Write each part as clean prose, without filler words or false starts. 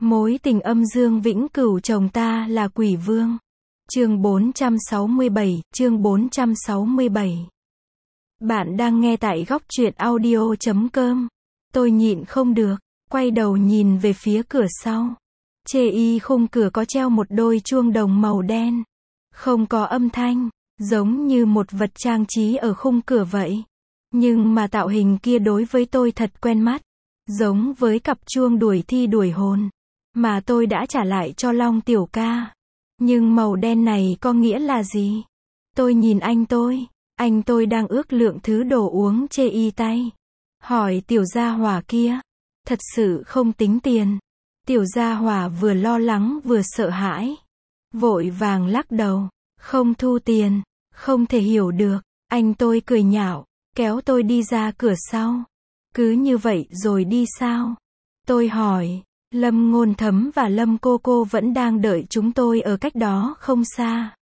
Mối tình âm dương vĩnh cửu chồng ta là quỷ vương. Chương 467, chương 467. Bạn đang nghe tại góc truyện audio.com. Tôi nhịn không được, quay đầu nhìn về phía cửa sau. Chê khung cửa có treo một đôi chuông đồng màu đen. Không có âm thanh, giống như một vật trang trí ở khung cửa vậy. Nhưng mà tạo hình kia đối với tôi thật quen mắt. Giống với cặp chuông đuổi thi đuổi hồn mà tôi đã trả lại cho Long tiểu ca. Nhưng màu đen này có nghĩa là gì? Tôi nhìn anh tôi đang ước lượng thứ đồ uống chê tay. Hỏi tiểu gia hỏa kia, thật sự không tính tiền. Tiểu gia hỏa vừa lo lắng vừa sợ hãi. Vội vàng lắc đầu, không thu tiền, không thể hiểu được. Anh tôi cười nhạo, kéo tôi đi ra cửa sau. Cứ như vậy rồi đi sao? Tôi hỏi. Lâm Ngôn Thấm và Lâm Cô vẫn đang đợi chúng tôi ở cách đó không xa.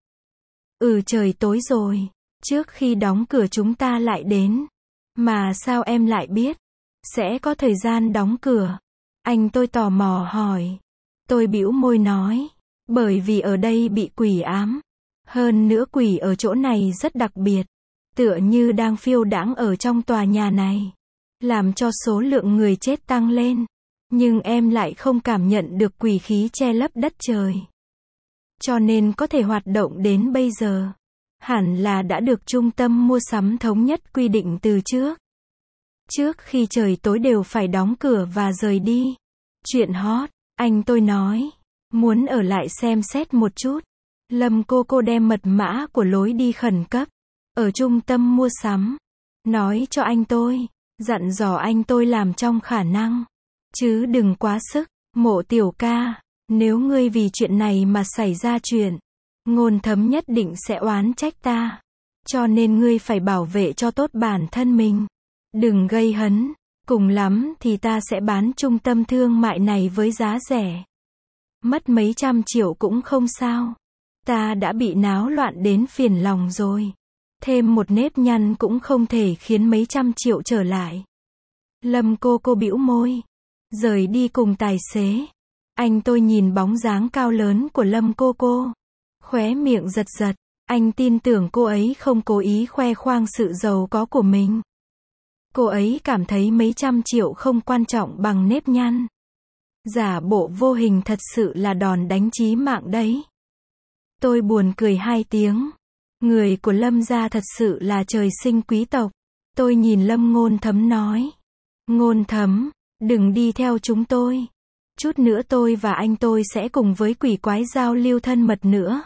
Trời tối rồi. Trước khi đóng cửa chúng ta lại đến. Mà sao em lại biết? Sẽ có thời gian đóng cửa. Anh tôi tò mò hỏi. Tôi bĩu môi nói. Bởi vì ở đây bị quỷ ám. Hơn nữa quỷ ở chỗ này rất đặc biệt. Tựa như đang phiêu đãng ở trong tòa nhà này. Làm cho số lượng người chết tăng lên. Nhưng em lại không cảm nhận được quỷ khí che lấp đất trời. Cho nên có thể hoạt động đến bây giờ. Hẳn là đã được trung tâm mua sắm thống nhất quy định từ trước. Trước khi trời tối đều phải đóng cửa và rời đi. Chuyện hot, anh tôi nói. Muốn ở lại xem xét một chút. Lâm cô đem mật mã của lối đi khẩn cấp. Ở trung tâm mua sắm. Nói cho anh tôi. Dặn dò anh tôi làm trong khả năng. Chứ đừng quá sức. Mộ tiểu ca. Nếu ngươi vì chuyện này mà xảy ra chuyện. Ngôn Thấm nhất định sẽ oán trách ta. Cho nên ngươi phải bảo vệ cho tốt bản thân mình. Đừng gây hấn. Cùng lắm thì ta sẽ bán trung tâm thương mại này với giá rẻ. Mất mấy trăm triệu cũng không sao. Ta đã bị náo loạn đến phiền lòng rồi. Thêm một nếp nhăn cũng không thể khiến mấy trăm triệu trở lại. Lâm cô bĩu môi. Rời đi cùng tài xế. Anh tôi nhìn bóng dáng cao lớn của Lâm cô. Khóe miệng giật giật. Anh tin tưởng cô ấy không cố ý khoe khoang sự giàu có của mình. Cô ấy cảm thấy mấy trăm triệu không quan trọng bằng nếp nhăn. Giả bộ vô hình thật sự là đòn đánh chí mạng đấy. Tôi buồn cười hai tiếng. Người của Lâm gia thật sự là trời sinh quý tộc. Tôi nhìn Lâm Ngôn Thấm nói. Ngôn Thấm, đừng đi theo chúng tôi. Chút nữa tôi và anh tôi sẽ cùng với quỷ quái giao lưu thân mật nữa.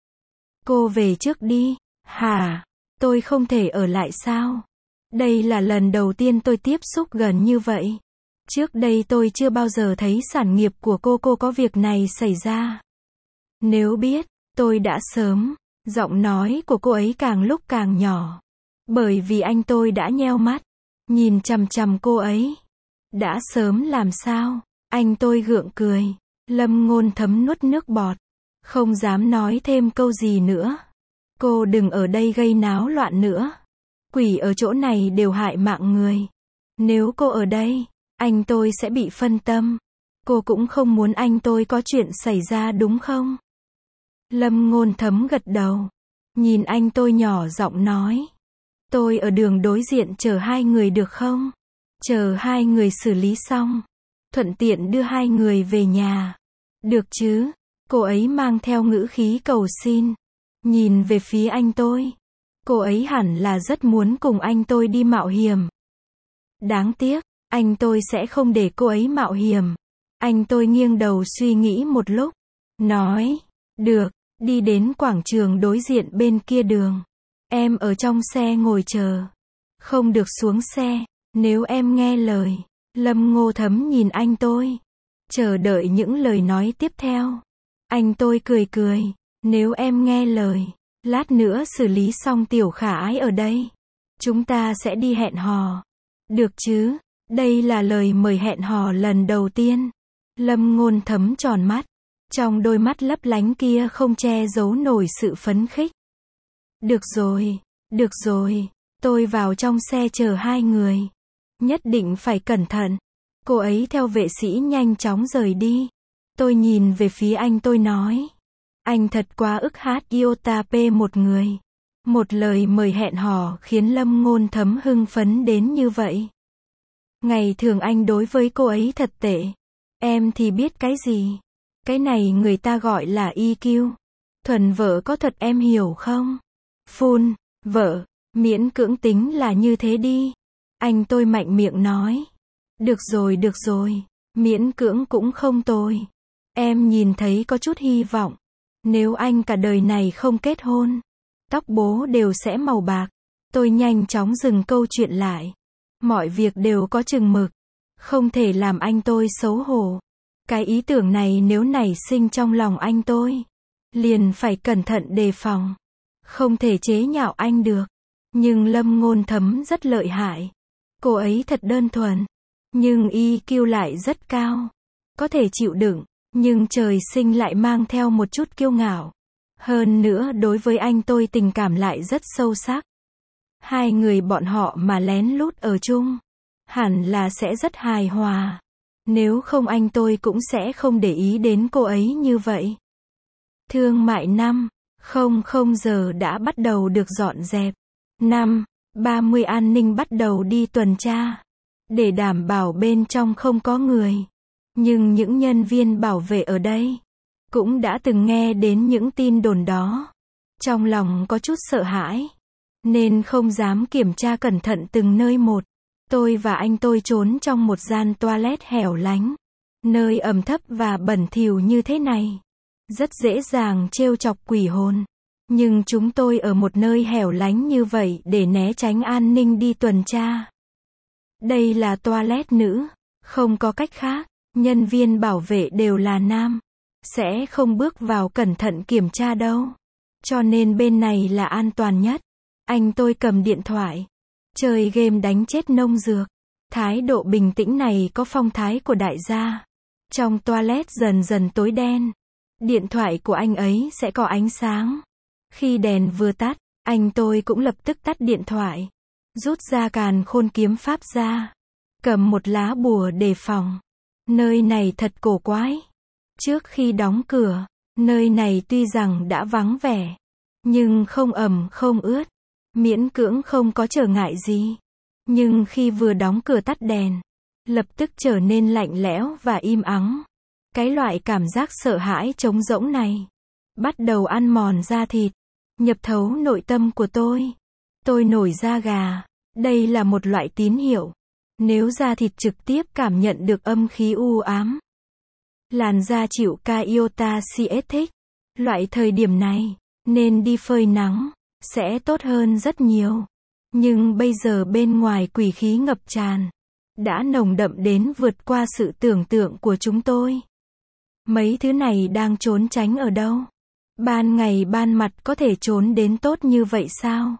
Cô về trước đi. Hả? Tôi không thể ở lại sao? Đây là lần đầu tiên tôi tiếp xúc gần như vậy. Trước đây tôi chưa bao giờ thấy sản nghiệp của cô có việc này xảy ra. Nếu biết, tôi đã sớm. Giọng nói của cô ấy càng lúc càng nhỏ. Bởi vì anh tôi đã nheo mắt. Nhìn chằm chằm cô ấy. Đã sớm làm sao? Anh tôi gượng cười. Lâm Ngôn Thấm nuốt nước bọt. Không dám nói thêm câu gì nữa. Cô đừng ở đây gây náo loạn nữa. Quỷ ở chỗ này đều hại mạng người. Nếu cô ở đây, anh tôi sẽ bị phân tâm. Cô cũng không muốn anh tôi có chuyện xảy ra đúng không? Lâm Ngôn Thấm gật đầu. Nhìn anh tôi nhỏ giọng nói. Tôi ở đường đối diện chờ hai người được không? Chờ hai người xử lý xong. Thuận tiện đưa hai người về nhà. Được chứ? Cô ấy mang theo ngữ khí cầu xin. Nhìn về phía anh tôi. Cô ấy hẳn là rất muốn cùng anh tôi đi mạo hiểm. Đáng tiếc, anh tôi sẽ không để cô ấy mạo hiểm. Anh tôi nghiêng đầu suy nghĩ một lúc. Nói, được, đi đến quảng trường đối diện bên kia đường. Em ở trong xe ngồi chờ. Không được xuống xe, nếu em nghe lời. Lâm Ngôn Thấm nhìn anh tôi. Chờ đợi những lời nói tiếp theo. Anh tôi cười. Nếu em nghe lời. Lát nữa xử lý xong tiểu khả ái ở đây. Chúng ta sẽ đi hẹn hò. Được chứ? Đây là lời mời hẹn hò lần đầu tiên. Lâm Ngôn Thấm tròn mắt. Trong đôi mắt lấp lánh kia không che giấu nổi sự phấn khích. Được rồi. Tôi vào trong xe chờ hai người. Nhất định phải cẩn thận. Cô ấy theo vệ sĩ nhanh chóng rời đi. Tôi nhìn về phía anh tôi nói. Anh thật quá ức hát Iota P một người. Một lời mời hẹn hò khiến Lâm Ngôn Thấm hưng phấn đến như vậy. Ngày thường anh đối với cô ấy thật tệ. Em thì biết cái gì. Cái này người ta gọi là EQ. Thuần vợ có thuật em hiểu không? Phun, vợ, miễn cưỡng tính là như thế đi. Anh tôi mạnh miệng nói. Được rồi, miễn cưỡng cũng không tồi. Em nhìn thấy có chút hy vọng. Nếu anh cả đời này không kết hôn, tóc bố đều sẽ màu bạc. Tôi nhanh chóng dừng câu chuyện lại. Mọi việc đều có chừng mực. Không thể làm anh tôi xấu hổ. Cái ý tưởng này nếu nảy sinh trong lòng anh tôi, liền phải cẩn thận đề phòng. Không thể chế nhạo anh được. Nhưng Lâm Ngôn Thấm rất lợi hại. Cô ấy thật đơn thuần. Nhưng EQ lại rất cao. Có thể chịu đựng. Nhưng trời sinh lại mang theo một chút kiêu ngạo. Hơn nữa đối với anh tôi tình cảm lại rất sâu sắc. Hai người bọn họ mà lén lút ở chung, hẳn là sẽ rất hài hòa. Nếu không anh tôi cũng sẽ không để ý đến cô ấy như vậy. Thương mại 5:00 giờ đã bắt đầu được dọn dẹp. 5:30 an ninh bắt đầu đi tuần tra. Để đảm bảo bên trong không có người. Nhưng những nhân viên bảo vệ ở đây cũng đã từng nghe đến những tin đồn đó. Trong lòng có chút sợ hãi. Nên không dám kiểm tra cẩn thận từng nơi một. Tôi và anh tôi trốn trong một gian toilet hẻo lánh. Nơi ẩm thấp và bẩn thỉu như thế này. Rất dễ dàng trêu chọc quỷ hồn. Nhưng chúng tôi ở một nơi hẻo lánh như vậy để né tránh an ninh đi tuần tra. Đây là toilet nữ. Không có cách khác. Nhân viên bảo vệ đều là nam. Sẽ không bước vào cẩn thận kiểm tra đâu. Cho nên bên này là an toàn nhất. Anh tôi cầm điện thoại. Chơi game đánh chết nông dược. Thái độ bình tĩnh này có phong thái của đại gia. Trong toilet dần dần tối đen. Điện thoại của anh ấy sẽ có ánh sáng. Khi đèn vừa tắt, anh tôi cũng lập tức tắt điện thoại. Rút ra càn khôn kiếm pháp ra. Cầm một lá bùa đề phòng. Nơi này thật cổ quái. Trước khi đóng cửa, nơi này tuy rằng đã vắng vẻ, nhưng không ẩm không ướt. Miễn cưỡng không có trở ngại gì. Nhưng khi vừa đóng cửa tắt đèn, lập tức trở nên lạnh lẽo và im ắng. Cái loại cảm giác sợ hãi trống rỗng này bắt đầu ăn mòn da thịt, nhập thấu nội tâm của tôi. Tôi nổi da gà. Đây là một loại tín hiệu. Nếu da thịt trực tiếp cảm nhận được âm khí u ám, làn da chịu iota CS thích. Loại thời điểm này, nên đi phơi nắng, sẽ tốt hơn rất nhiều. Nhưng bây giờ bên ngoài quỷ khí ngập tràn. Đã nồng đậm đến vượt qua sự tưởng tượng của chúng tôi. Mấy thứ này đang trốn tránh ở đâu? Ban ngày ban mặt có thể trốn đến tốt như vậy sao?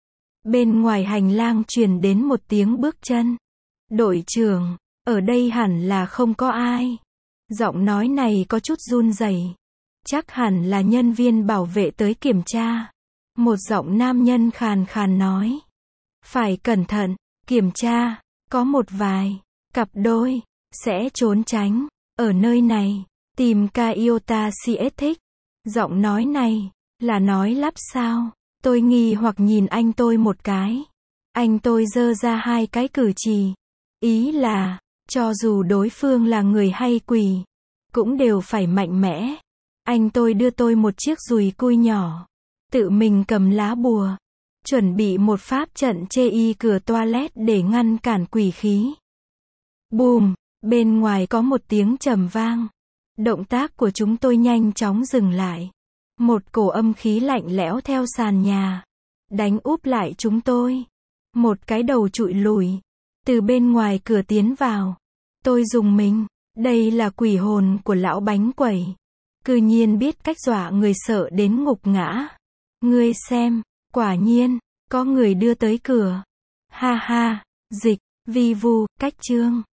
Bên ngoài hành lang truyền đến một tiếng bước chân. Đội trưởng, ở đây hẳn là không có ai. Giọng nói này có chút run rẩy. Chắc hẳn là nhân viên bảo vệ tới kiểm tra. Một giọng nam nhân khàn khàn nói. Phải cẩn thận, kiểm tra, có một vài cặp đôi sẽ trốn tránh ở nơi này, tìm iota CS thích. Giọng nói này là nói lắp sao? Tôi nghi hoặc nhìn anh tôi một cái. Anh tôi giơ ra hai cái cử chỉ. Ý là, cho dù đối phương là người hay quỷ, cũng đều phải mạnh mẽ. Anh tôi đưa tôi một chiếc dùi cui nhỏ. Tự mình cầm lá bùa. Chuẩn bị một pháp trận chê y cửa toilet để ngăn cản quỷ khí. Bùm, bên ngoài có một tiếng trầm vang. Động tác của chúng tôi nhanh chóng dừng lại. Một cổ âm khí lạnh lẽo theo sàn nhà đánh úp lại chúng tôi. Một cái đầu trụi lùi từ bên ngoài cửa tiến vào. Tôi rùng mình. Đây là quỷ hồn của lão bánh quẩy. Cư nhiên biết cách dọa người sợ đến ngục ngã. Ngươi xem, quả nhiên có người đưa tới cửa. Ha ha, dịch, vi vu, cách chương.